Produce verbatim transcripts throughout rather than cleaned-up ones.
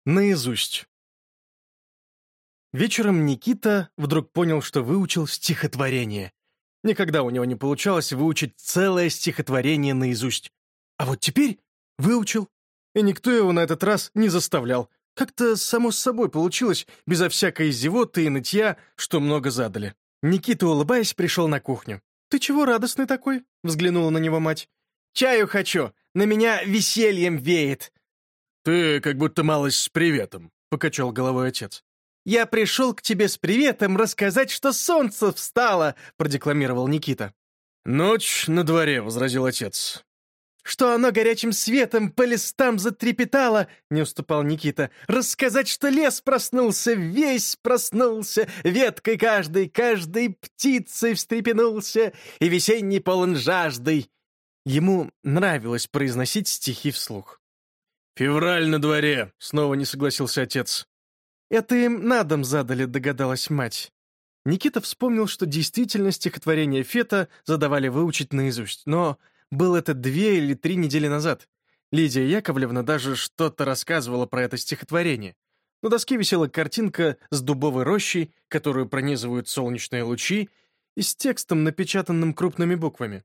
Наизусть. Вечером Никита вдруг понял, что выучил стихотворение. Никогда у него не получалось выучить целое стихотворение наизусть. А вот теперь выучил. И никто его на этот раз не заставлял. Как-то само с собой получилось, безо всякой зевоты и нытья, что много задали. Никита, улыбаясь, пришел на кухню. «Ты чего радостный такой?» — взглянула на него мать. «Чаю хочу! На меня весельем веет!» «Ты как будто малость с приветом», — покачал головой отец. «Я пришел к тебе с приветом рассказать, что солнце встало», — продекламировал Никита. «Ночь на дворе», — возразил отец. «Что оно горячим светом по листам затрепетало», — не уступал Никита. «Рассказать, что лес проснулся, весь проснулся, веткой каждой, каждой птицей встрепенулся, и весенний полон жаждой». Ему нравилось произносить стихи вслух. «Февраль на дворе», — снова не согласился отец. «Это им на дом задали», — догадалась мать. Никита вспомнил, что действительно стихотворение Фета задавали выучить наизусть, но было это две или три недели назад. Лидия Яковлевна даже что-то рассказывала про это стихотворение. На доске висела картинка с дубовой рощей, которую пронизывают солнечные лучи, и с текстом, напечатанным крупными буквами.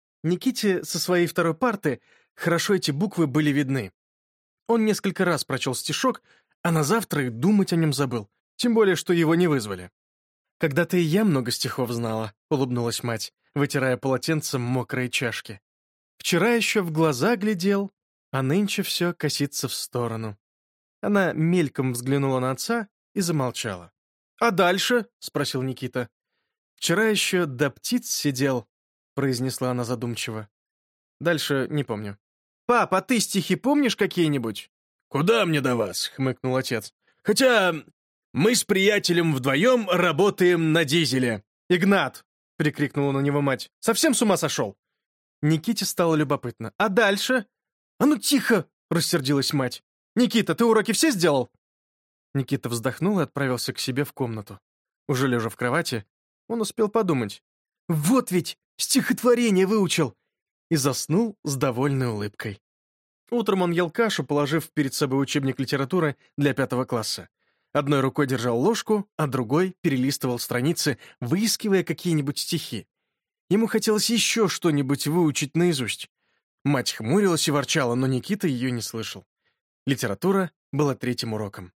Никите со своей второй парты хорошо эти буквы были видны. Он несколько раз прочел стишок, а на завтра и думать о нем забыл, тем более, что его не вызвали. «Когда-то и я много стихов знала», — улыбнулась мать, вытирая полотенцем мокрые чашки. «Вчера еще в глаза глядел, а нынче все косится в сторону». Она мельком взглянула на отца и замолчала. «А дальше?» — спросил Никита. «Вчера еще до птиц сидел», — произнесла она задумчиво. Дальше не помню. «Пап, а ты стихи помнишь какие-нибудь?» «Куда мне до вас?» — хмыкнул отец. «Хотя мы с приятелем вдвоем работаем на дизеле». «Игнат!» — прикрикнула на него мать. «Совсем с ума сошел?» Никите стало любопытно. «А дальше?» «А ну тихо!» — рассердилась мать. «Никита, ты уроки все сделал?» Никита вздохнул и отправился к себе в комнату. Уже лежа в кровати, он успел подумать. «Вот ведь стихотворение выучил!» И заснул с довольной улыбкой. Утром он ел кашу, положив перед собой учебник литературы для пятого класса. Одной рукой держал ложку, а другой перелистывал страницы, выискивая какие-нибудь стихи. Ему хотелось еще что-нибудь выучить наизусть. Мать хмурилась и ворчала, но Никита ее не слышал. Литература была третьим уроком.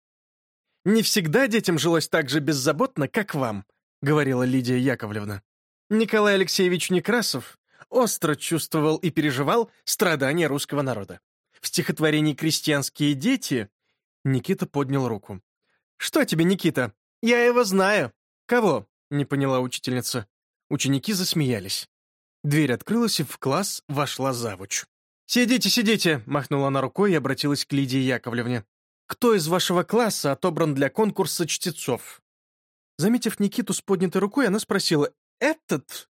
«Не всегда детям жилось так же беззаботно, как вам», — говорила Лидия Яковлевна. Николай Алексеевич Некрасов остро чувствовал и переживал страдания русского народа. В стихотворении «Крестьянские дети» Никита поднял руку. «Что тебе, Никита? Я его знаю». «Кого?» — не поняла учительница. Ученики засмеялись. Дверь открылась, и в класс вошла завуч. «Сидите, сидите!» — махнула она рукой и обратилась к Лидии Яковлевне. «Кто из вашего класса отобран для конкурса чтецов?» Заметив Никиту с поднятой рукой, она спросила: «Этот?»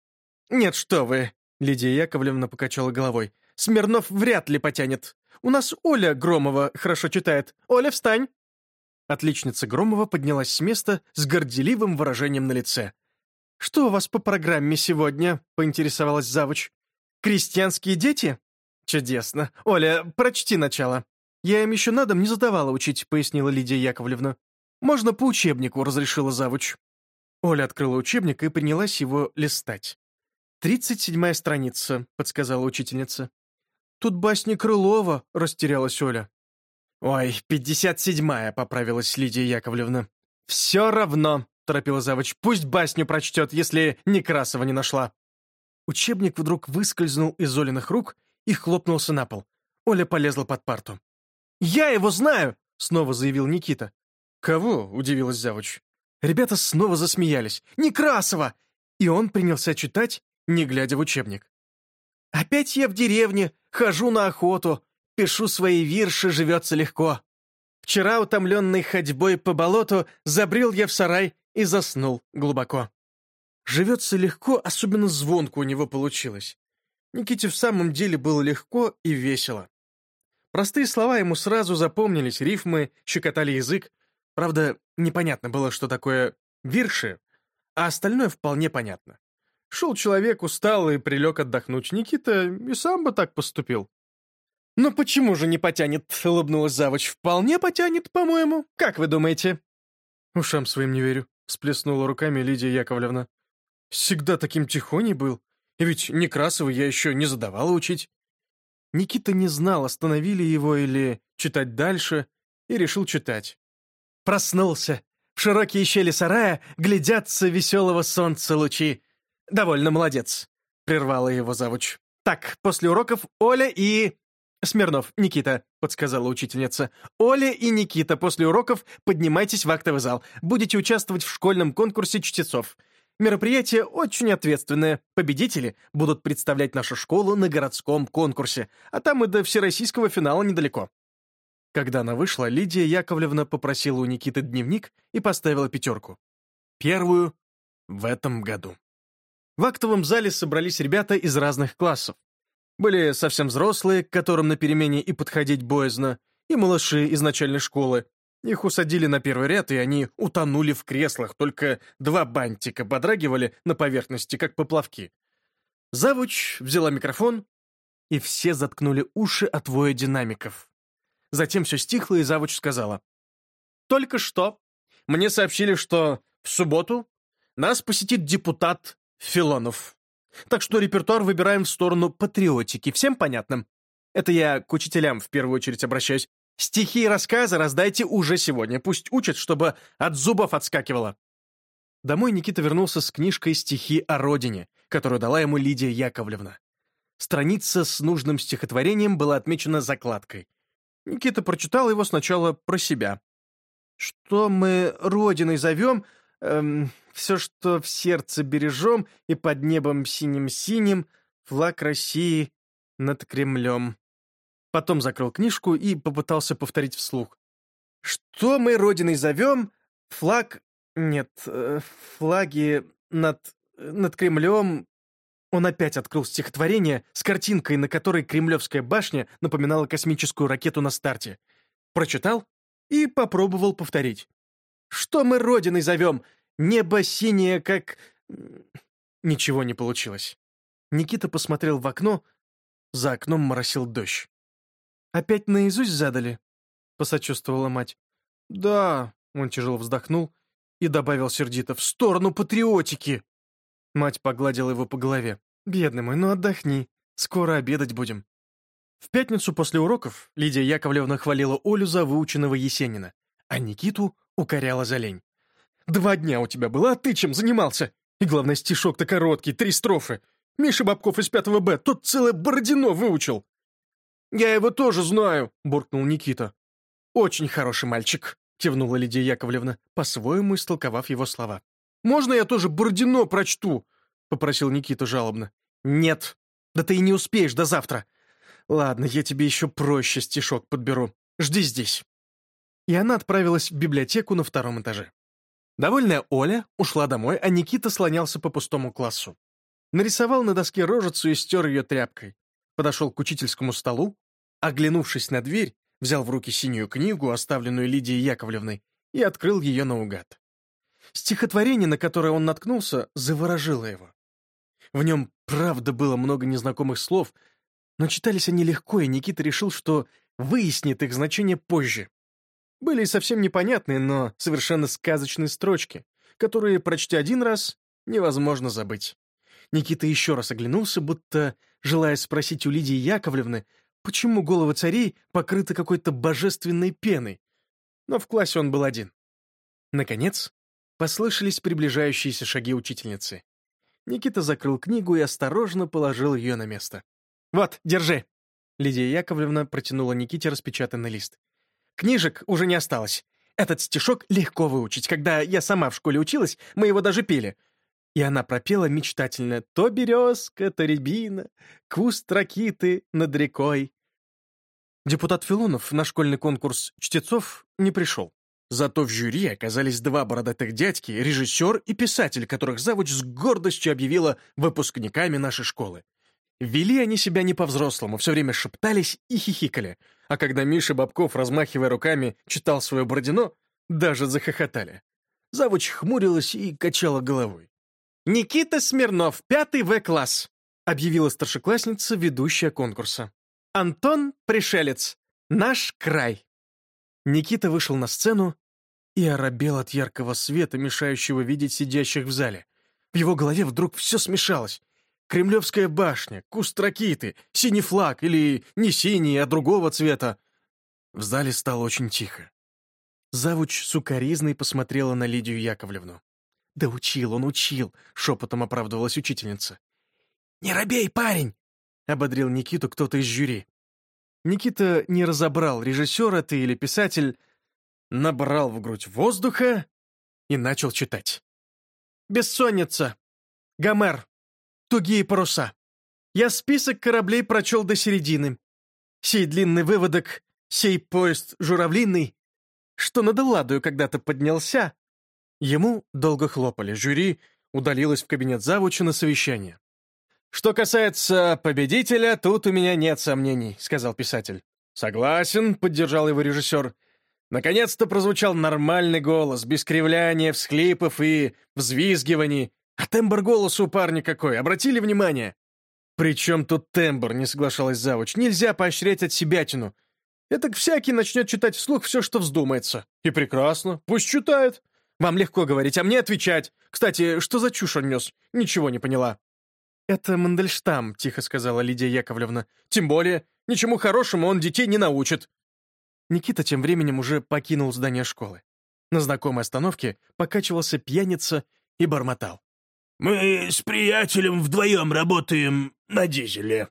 «Нет, что вы!» — Лидия Яковлевна покачала головой. «Смирнов вряд ли потянет. У нас Оля Громова хорошо читает. Оля, встань!» Отличница Громова поднялась с места с горделивым выражением на лице. «Что у вас по программе сегодня?» — поинтересовалась завуч. «Крестьянские дети?» «Чудесно. Оля, прочти начало». «Я им еще на дом не задавала учить», — пояснила Лидия Яковлевна. «Можно по учебнику», — разрешила завуч. Оля открыла учебник и принялась его листать. «Тридцать седьмая страница», — подсказала учительница. «Тут басня Крылова», — растерялась Оля. «Ой, пятьдесят седьмая», — поправилась Лидия Яковлевна. «Все равно», — торопила завуч, — «пусть басню прочтет, если Некрасова не нашла». Учебник вдруг выскользнул из Олиных рук и хлопнулся на пол. Оля полезла под парту. «Я его знаю!» — снова заявил Никита. «Кого?» — удивилась завуч. Ребята снова засмеялись. «Некрасова!» И он принялся читать, не глядя в учебник. «Опять я в деревне, хожу на охоту, пишу свои вирши, живется легко. Вчера, утомленный ходьбой по болоту, забрел я в сарай и заснул глубоко». Живется легко, особенно звонко у него получилось. Никите в самом деле было легко и весело. Простые слова ему сразу запомнились, рифмы щекотали язык. Правда, непонятно было, что такое вирши, а остальное вполне понятно. Шел человек, устал и прилег отдохнуть. Никита и сам бы так поступил. «Ну почему же не потянет?» — улыбнулась завуч. «Вполне потянет, по-моему. Как вы думаете?» «Ушам своим не верю», — всплеснула руками Лидия Яковлевна. «Всегда таким тихоней был. И ведь Некрасова я еще не задавала учить». Никита не знал, остановили его или читать дальше, и решил читать. «Проснулся. В широкие щели сарая глядятся веселого солнца лучи. Довольно молодец», — прервала его завуч. «Так, после уроков Оля и...» «Смирнов, Никита», — подсказала учительница. «Оля и Никита, после уроков поднимайтесь в актовый зал. Будете участвовать в школьном конкурсе чтецов. Мероприятие очень ответственное. Победители будут представлять нашу школу на городском конкурсе, а там и до всероссийского финала недалеко». Когда она вышла, Лидия Яковлевна попросила у Никиты дневник и поставила пятерку. Первую в этом году. В актовом зале собрались ребята из разных классов. Были совсем взрослые, к которым на перемене и подходить боязно, и малыши из начальной школы. Их усадили на первый ряд, и они утонули в креслах, только два бантика подрагивали на поверхности, как поплавки. Завуч взяла микрофон, и все заткнули уши от воя динамиков. Затем все стихло, и завуч сказала: «Только что мне сообщили, что в субботу нас посетит депутат Филонов. Так что репертуар выбираем в сторону патриотики. Всем понятно? Это я к учителям в первую очередь обращаюсь. Стихи и рассказы раздайте уже сегодня. Пусть учат, чтобы от зубов отскакивало». Домой Никита вернулся с книжкой «Стихи о родине», которую дала ему Лидия Яковлевна. Страница с нужным стихотворением была отмечена закладкой. Никита прочитал его сначала про себя. «Что мы родиной зовем, эм, все, что в сердце бережем, и под небом синим-синим флаг России над Кремлем». Потом закрыл книжку и попытался повторить вслух. «Что мы родиной зовем, флаг... Нет, э, флаги над... над Кремлем...» Он опять открыл стихотворение с картинкой, на которой Кремлевская башня напоминала космическую ракету на старте. Прочитал и попробовал повторить. «Что мы родиной зовем? Небо синее, как...» Ничего не получилось. Никита посмотрел в окно. За окном моросил дождь. «Опять наизусть задали?» — посочувствовала мать. «Да», — он тяжело вздохнул и добавил сердито, «в сторону патриотики». Мать погладила его по голове. «Бедный мой, ну отдохни. Скоро обедать будем». В пятницу после уроков Лидия Яковлевна хвалила Олю за выученного Есенина, а Никиту укоряла за лень. «Два дня у тебя было, а ты чем занимался? И главное, стишок-то короткий, три строфы. Миша Бобков из пятого Б, тот целое Бородино выучил». «Я его тоже знаю», — буркнул Никита. «Очень хороший мальчик», — кивнула Лидия Яковлевна, по-своему истолковав его слова. «Можно я тоже Бородино прочту?» — попросил Никита жалобно. «Нет, да ты и не успеешь до завтра. Ладно, я тебе еще проще стишок подберу. Жди здесь». И она отправилась в библиотеку на втором этаже. Довольная Оля ушла домой, а Никита слонялся по пустому классу. Нарисовал на доске рожицу и стер ее тряпкой. Подошел к учительскому столу, оглянувшись на дверь, взял в руки синюю книгу, оставленную Лидией Яковлевной, и открыл ее наугад. Стихотворение, на которое он наткнулся, заворожило его. В нем, правда, было много незнакомых слов, но читались они легко, и Никита решил, что выяснит их значение позже. Были и совсем непонятные, но совершенно сказочные строчки, которые, прочтя один раз, невозможно забыть. Никита еще раз оглянулся, будто желая спросить у Лидии Яковлевны, почему головы царей покрыты какой-то божественной пеной. Но в классе он был один. Наконец, послышались приближающиеся шаги учительницы. Никита закрыл книгу и осторожно положил ее на место. «Вот, держи!» Лидия Яковлевна протянула Никите распечатанный лист. «Книжек уже не осталось. Этот стишок легко выучить. Когда я сама в школе училась, мы его даже пели». И она пропела мечтательно: «То березка, то рябина, куст ракиты над рекой». Депутат Филонов на школьный конкурс чтецов не пришел. Зато в жюри оказались два бородатых дядьки, режиссер и писатель, которых завуч с гордостью объявила выпускниками нашей школы. Вели они себя не по-взрослому, все время шептались и хихикали, а когда Миша Бобков, размахивая руками, читал свое Бородино, даже захохотали. Завуч хмурилась и качала головой. «Никита Смирнов, пятый В-класс», — объявила старшеклассница, ведущая конкурса. Антон Пришелец. Наш край». Никита вышел на сцену и оробел от яркого света, мешающего видеть сидящих в зале. В его голове вдруг все смешалось. Кремлевская башня, куст ракиты, синий флаг или не синий, а другого цвета. В зале стало очень тихо. Завуч сукоризной посмотрела на Лидию Яковлевну. «Да учил он, учил», — шепотом оправдывалась учительница. «Не робей, парень!» — ободрил Никиту кто-то из жюри. Никита не разобрал, режиссер это или писатель, набрал в грудь воздуха и начал читать. «Бессонница. Гомер. Тугие паруса. Я список кораблей прочел до середины. Сей длинный выводок, сей поезд журавлиный, что над Элладою когда-то поднялся». Ему долго хлопали, жюри удалилось в кабинет завуча на совещание. «Что касается победителя, тут у меня нет сомнений», — сказал писатель. «Согласен», — поддержал его режиссер. Наконец-то прозвучал нормальный голос, без кривляния, всхлипов и взвизгиваний. А тембр голоса у парня какой, обратили внимание? «При чем тут тембр?» — не соглашалась завуч. «Нельзя поощрять отсебятину. Этак всякий начнет читать вслух все, что вздумается. И прекрасно, пусть читает. Вам легко говорить, а мне отвечать. Кстати, что за чушь он нес? Ничего не поняла». «Это Мандельштам», — тихо сказала Лидия Яковлевна. «Тем более, ничему хорошему он детей не научит». Никита тем временем уже покинул здание школы. На знакомой остановке покачивался пьяница и бормотал. «Мы с приятелем вдвоем работаем на дизеле».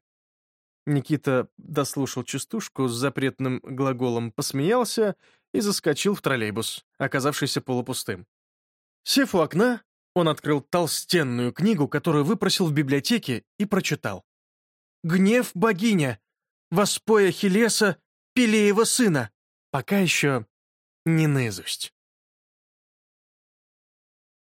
Никита дослушал частушку с запретным глаголом, посмеялся и заскочил в троллейбус, оказавшийся полупустым. Сев у окна, он открыл толстенную книгу, которую выпросил в библиотеке, и прочитал. «Гнев богиня! Воспой Ахиллеса, Пелеева сына!» Пока еще не наизусть.